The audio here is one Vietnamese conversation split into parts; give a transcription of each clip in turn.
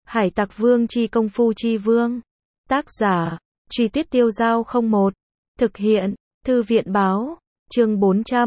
Hải Tặc Vương chi công phu chi vương. Tác giả, Truy Tuyết Tiêu Dao 01. Thực hiện, Thư viện báo. Chương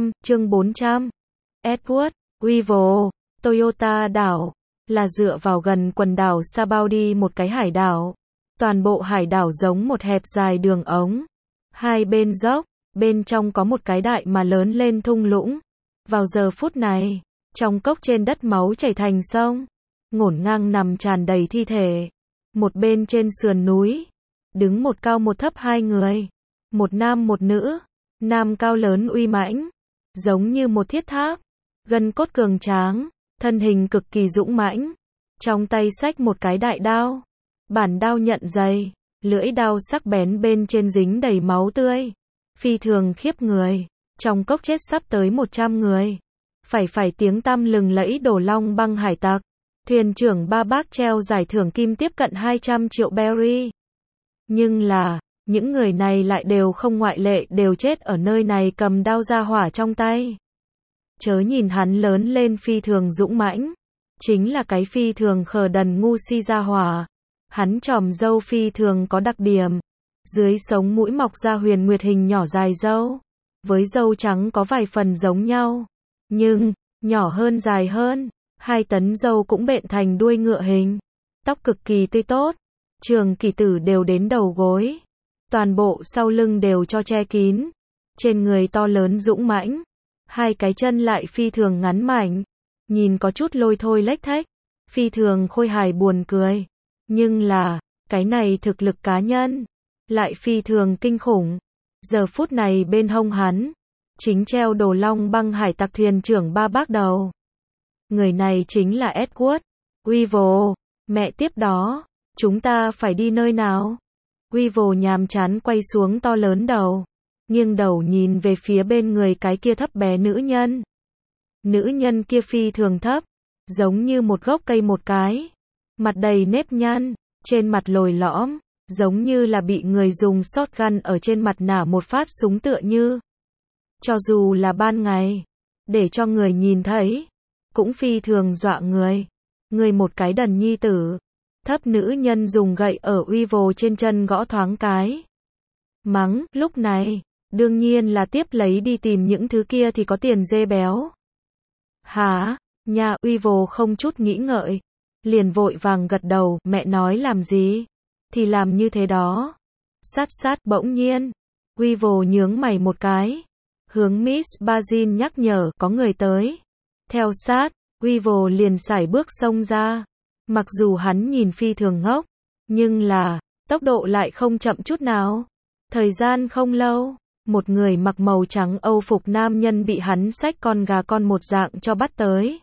400. Edward, Weevil, Toyota đảo, là dựa vào gần quần đảo Sabaody một cái hải đảo. Toàn bộ hải đảo giống một hẹp dài đường ống. Hai bên dốc, bên trong có một cái đại mà lớn lên thung lũng. Vào giờ phút này, trong cốc trên đất máu chảy thành sông. Ngổn ngang nằm tràn đầy thi thể. Một bên trên sườn núi, đứng một cao một thấp hai người. Một nam một nữ. Nam cao lớn uy mãnh, giống như một thiết tháp. Gân cốt cường tráng, thân hình cực kỳ dũng mãnh. Trong tay xách một cái đại đao. Bản đao nhận dày, lưỡi đao sắc bén bên trên dính đầy máu tươi. Phi thường khiếp người. Trong cốc chết sắp tới 100 người. Phải tiếng tăm lừng lẫy Đồ Long Băng hải tặc. Thuyền trưởng Ba Bác treo giải thưởng kim tiếp cận 200 triệu berry. Nhưng là, những người này lại đều không ngoại lệ đều chết ở nơi này cầm đao ra hỏa trong tay. Chớ nhìn hắn lớn lên phi thường dũng mãnh. Chính là cái phi thường khờ đần ngu si ra hỏa. Hắn tròm râu phi thường có đặc điểm. Dưới sống mũi mọc ra huyền nguyệt hình nhỏ dài râu. Với râu trắng có vài phần giống nhau. Nhưng, nhỏ hơn dài hơn. 2 tấn râu cũng bện thành đuôi ngựa hình. Tóc cực kỳ tươi tốt. Trường kỳ tử đều đến đầu gối. Toàn bộ sau lưng đều cho che kín. Trên người to lớn dũng mãnh. 2 cái chân lại phi thường ngắn mảnh. Nhìn có chút lôi thôi lếch thếch. Phi thường khôi hài buồn cười. Nhưng là, cái này thực lực cá nhân. Lại phi thường kinh khủng. Giờ phút này bên hông hắn. Chính treo Đồ Long Băng hải tặc thuyền trưởng Ba Bác đầu. Người này chính là Edward. Weevil, mẹ tiếp đó. Chúng ta phải đi nơi nào? Weevil nhàm chán quay xuống to lớn đầu. Nghiêng đầu nhìn về phía bên người cái kia thấp bé nữ nhân. Nữ nhân kia phi thường thấp. Giống như một gốc cây một cái. Mặt đầy nếp nhăn. Trên mặt lồi lõm. Giống như là bị người dùng shotgun ở trên mặt nả một phát súng tựa như. Cho dù là ban ngày. Để cho người nhìn thấy. Cũng phi thường dọa người. Người một cái đần nhi tử. Thấp nữ nhân dùng gậy ở Weevil trên chân gõ thoáng cái. Mắng, lúc này, đương nhiên là tiếp lấy đi tìm những thứ kia thì có tiền dê béo. Hả? Nhà Weevil không chút nghĩ ngợi. Liền vội vàng gật đầu, mẹ nói làm gì? Thì làm như thế đó. Sát bỗng nhiên. Weevil nhướng mày một cái. Hướng Miss Bazin nhắc nhở, có người tới. Theo sát, Weevil liền sải bước xông ra. Mặc dù hắn nhìn phi thường ngốc, nhưng là, tốc độ lại không chậm chút nào. Thời gian không lâu, một người mặc màu trắng Âu phục nam nhân bị hắn xách con gà con một dạng cho bắt tới.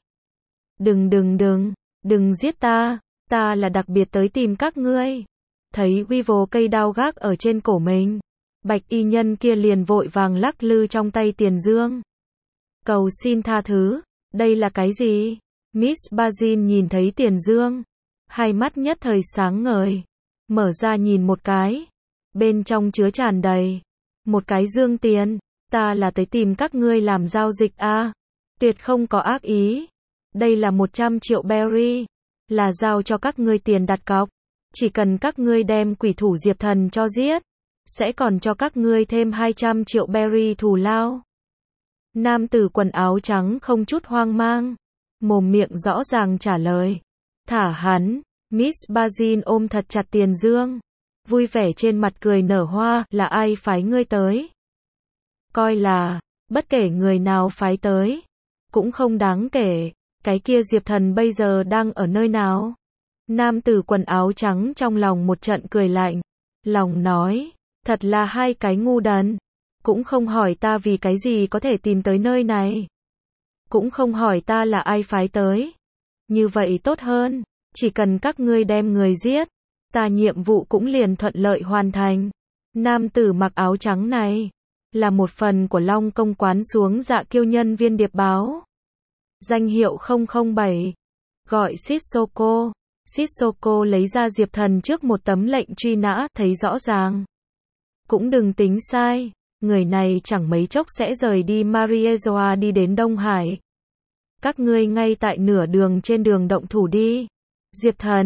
Đừng giết ta là đặc biệt tới tìm các ngươi. Thấy Weevil cây đao gác ở trên cổ mình, bạch y nhân kia liền vội vàng lắc lư trong tay tiền dương. Cầu xin tha thứ, đây là cái gì? Miss Bazin nhìn thấy tiền dương, hai mắt nhất thời sáng ngời, mở ra nhìn một cái, bên trong chứa tràn đầy một cái dương tiền. Ta là tới tìm các ngươi làm giao dịch à? Tuyệt không có ác ý. Đây là 100 triệu berry, là giao cho các ngươi tiền đặt cọc. Chỉ cần các ngươi đem quỷ thủ Diệp Thần cho giết, sẽ còn cho các ngươi thêm 200 triệu berry thù lao. Nam tử quần áo trắng không chút hoang mang, mồm miệng rõ ràng trả lời. Thả hắn. Miss Bazin ôm thật chặt tiền dương, vui vẻ trên mặt cười nở hoa. Là ai phái ngươi tới? Coi là, bất kể người nào phái tới, cũng không đáng kể. Cái kia Diệp Thần bây giờ đang ở nơi nào? Nam tử quần áo trắng trong lòng một trận cười lạnh. Lòng nói, thật là 2 cái ngu đần. Cũng không hỏi ta vì cái gì có thể tìm tới nơi này. Cũng không hỏi ta là ai phái tới. Như vậy tốt hơn. Chỉ cần các ngươi đem người giết, ta nhiệm vụ cũng liền thuận lợi hoàn thành. Nam tử mặc áo trắng này, là một phần của Long Công quán xuống dạ kiêu nhân viên điệp báo. Danh hiệu 007. Gọi Sissoko. Sissoko lấy ra Diệp Thần trước một tấm lệnh truy nã, thấy rõ ràng. Cũng đừng tính sai. Người này chẳng mấy chốc sẽ rời đi Mariejoa đi đến Đông Hải. Các ngươi ngay tại nửa đường trên đường động thủ đi. Diệp Thần,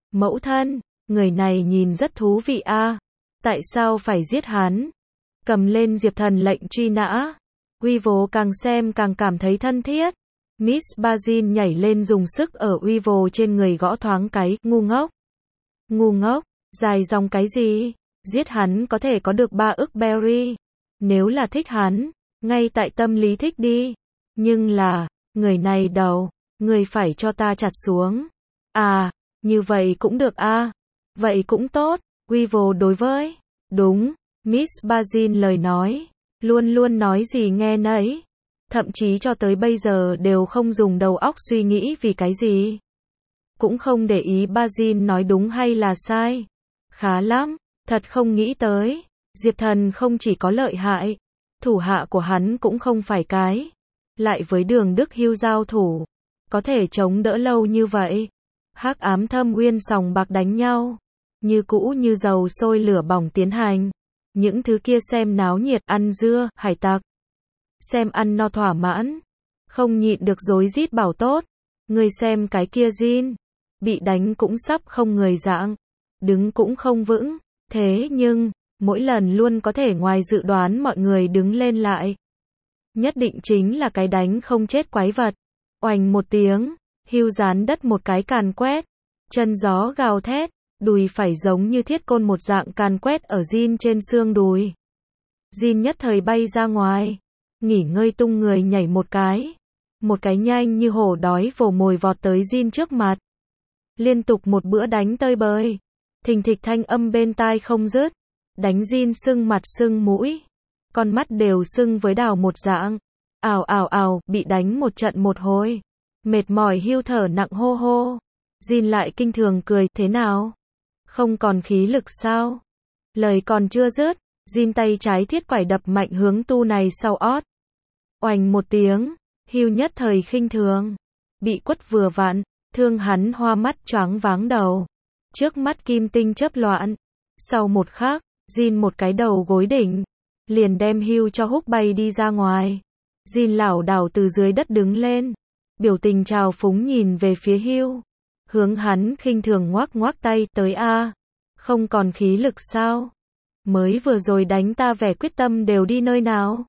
Mẫu thân, người này nhìn rất thú vị a. Tại sao phải giết hắn? Cầm lên Diệp Thần lệnh truy nã. Weevil càng xem càng cảm thấy thân thiết. Miss Bazin nhảy lên dùng sức ở Weevil trên người gõ thoáng cái, ngu ngốc. Ngu ngốc, dài dòng cái gì? Giết hắn có thể có được 3 ức berry. Nếu là thích hắn, ngay tại tâm lý thích đi. Nhưng là, người này đầu, người phải cho ta chặt xuống. À, như vậy cũng được a. Vậy cũng tốt, Weevil đối với. Đúng, Miss Bazin lời nói. Luôn luôn nói gì nghe nấy. Thậm chí cho tới bây giờ đều không dùng đầu óc suy nghĩ vì cái gì. Cũng không để ý Bazin nói đúng hay là sai. Khá lắm, thật không nghĩ tới. Diệp Thần không chỉ có lợi hại, thủ hạ của hắn cũng không phải cái. Lại với Đường Đức Hưu giao thủ, có thể chống đỡ lâu như vậy. Hắc ám thâm uyên sòng bạc đánh nhau, như cũ như dầu sôi lửa bỏng tiến hành. Những thứ kia xem náo nhiệt ăn dưa, hải tặc. Xem ăn no thỏa mãn, không nhịn được rối rít bảo tốt. Người xem cái kia Jin, bị đánh cũng sắp không người dạng, đứng cũng không vững. Thế nhưng, mỗi lần luôn có thể ngoài dự đoán mọi người đứng lên lại. Nhất định chính là cái đánh không chết quái vật. Oành một tiếng, Hưu dán đất một cái càn quét. Chân gió gào thét, đùi phải giống như thiết côn một dạng càn quét ở Jin trên xương đùi. Jin nhất thời bay ra ngoài, nghỉ ngơi tung người nhảy một cái. Một cái nhanh như hổ đói vồ mồi vọt tới Jin trước mặt. Liên tục một bữa đánh tơi bời. Thình thịch thanh âm bên tai không dứt. Đánh Jin sưng mặt sưng mũi. Con mắt đều sưng với đào một dạng. Ào ào ào, bị đánh một trận một hồi. Mệt mỏi Hưu thở nặng hô hô. Jin lại kinh thường cười, thế nào? Không còn khí lực sao? Lời còn chưa dứt, Jin tay trái thiết quải đập mạnh hướng tu này sau ót. Oành một tiếng, Hưu nhất thời khinh thường. Bị quất vừa vặn, thương hắn hoa mắt choáng váng đầu. Trước mắt kim tinh chớp loạn. Sau một khắc, Jin một cái đầu gối đỉnh, liền đem Hưu cho húc bay đi ra ngoài. Jin lảo đảo từ dưới đất đứng lên, biểu tình trào phúng nhìn về phía Hưu, hướng hắn khinh thường ngoác ngoác tay, tới a, không còn khí lực sao? Mới vừa rồi đánh ta vẻ quyết tâm đều đi nơi nào?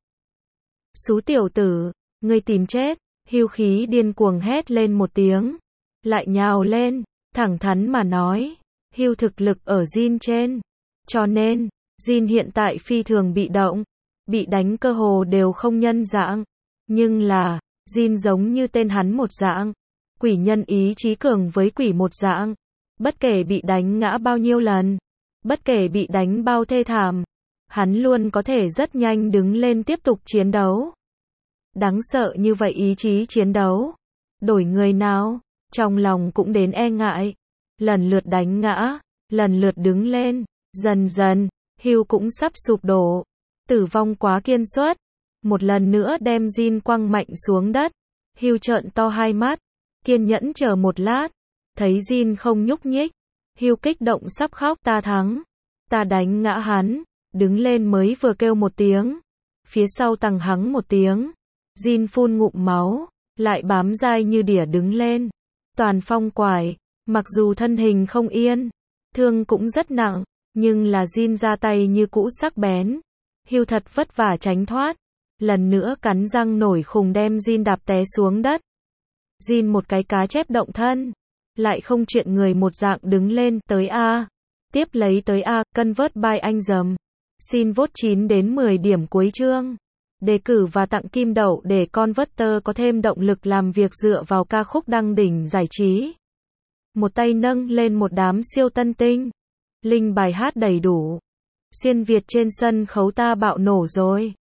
Xú tiểu tử, ngươi tìm chết. Hưu khí điên cuồng hét lên một tiếng, lại nhào lên, thẳng thắn mà nói, Hưu thực lực ở Jin trên, cho nên, Jin hiện tại phi thường bị động, bị đánh cơ hồ đều không nhân dạng, nhưng là, Jin giống như tên hắn một dạng, quỷ nhân ý chí cường với quỷ một dạng, bất kể bị đánh ngã bao nhiêu lần, bất kể bị đánh bao thê thảm, hắn luôn có thể rất nhanh đứng lên tiếp tục chiến đấu. Đáng sợ như vậy ý chí chiến đấu, đổi người nào, trong lòng cũng đến e ngại, lần lượt đánh ngã, lần lượt đứng lên, dần dần, Hưu cũng sắp sụp đổ, tử vong quá kiên suất, một lần nữa đem Jin quăng mạnh xuống đất. Hưu trợn to hai mắt, kiên nhẫn chờ một lát, thấy Jin không nhúc nhích, Hưu kích động sắp khóc, ta thắng, ta đánh ngã hắn, đứng lên mới vừa kêu một tiếng, phía sau tằng hắng một tiếng, Jin phun ngụm máu, lại bám dai như đỉa đứng lên, toàn phong quải, mặc dù thân hình không yên, thương cũng rất nặng, nhưng là Jin ra tay như cũ sắc bén, Hưu thật vất vả tránh thoát, lần nữa cắn răng nổi khùng đem Jin đạp té xuống đất. Jin một cái cá chép động thân, lại không chuyện người một dạng đứng lên, tới A, tiếp lấy tới A, convert by anh dầm. Xin vote 9 đến 10 điểm cuối chương. Đề cử và tặng kim đậu để Converter có thêm động lực làm việc dựa vào ca khúc đăng đỉnh giải trí. Một tay nâng lên một đám siêu tân tinh. Link bài hát đầy đủ. Xuyên Việt trên sân khấu ta bạo nổ rồi.